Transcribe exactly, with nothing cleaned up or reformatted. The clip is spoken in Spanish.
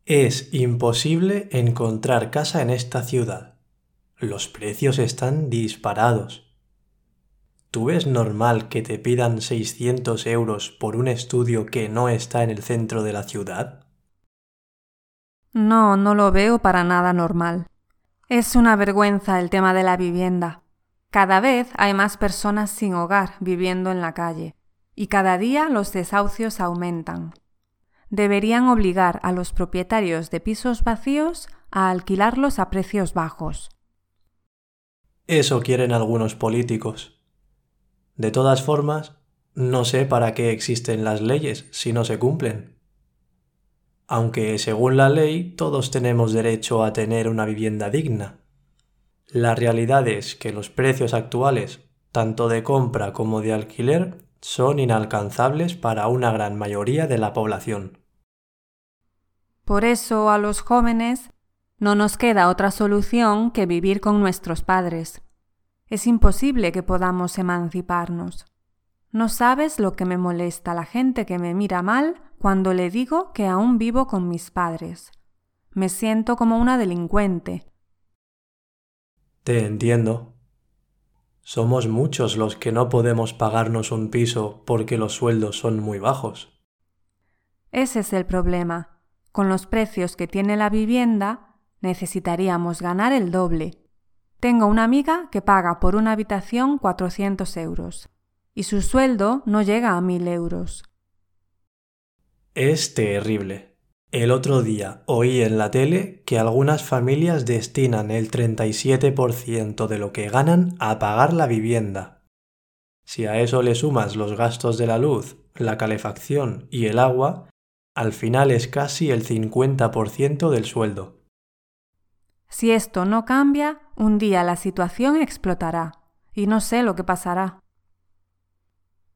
Es imposible encontrar casa en esta ciudad. Los precios están disparados. ¿Tú ves normal que te pidan seiscientos euros por un estudio que no está en el centro de la ciudad? No, no lo veo para nada normal. Es una vergüenza el tema de la vivienda. Cada vez hay más personas sin hogar viviendo en la calle y cada día los desahucios aumentan. Deberían obligar a los propietarios de pisos vacíos a alquilarlos a precios bajos. Eso quieren algunos políticos. De todas formas, no sé para qué existen las leyes si no se cumplen. Aunque según la ley todos tenemos derecho a tener una vivienda digna. La realidad es que los precios actuales, tanto de compra como de alquiler, son inalcanzables para una gran mayoría de la población. Por eso a los jóvenes no nos queda otra solución que vivir con nuestros padres. Es imposible que podamos emanciparnos. No sabes lo que me molesta la gente que me mira mal cuando le digo que aún vivo con mis padres. Me siento como una delincuente. Te entiendo. Somos muchos los que no podemos pagarnos un piso porque los sueldos son muy bajos. Ese es el problema. Con los precios que tiene la vivienda, necesitaríamos ganar el doble. Tengo una amiga que paga por una habitación cuatrocientos euros y su sueldo no llega a mil euros. Es terrible. El otro día oí en la tele que algunas familias destinan el treinta y siete por ciento de lo que ganan a pagar la vivienda. Si a eso le sumas los gastos de la luz, la calefacción y el agua, al final es casi el cincuenta por ciento del sueldo. Si esto no cambia, un día la situación explotará y no sé lo que pasará.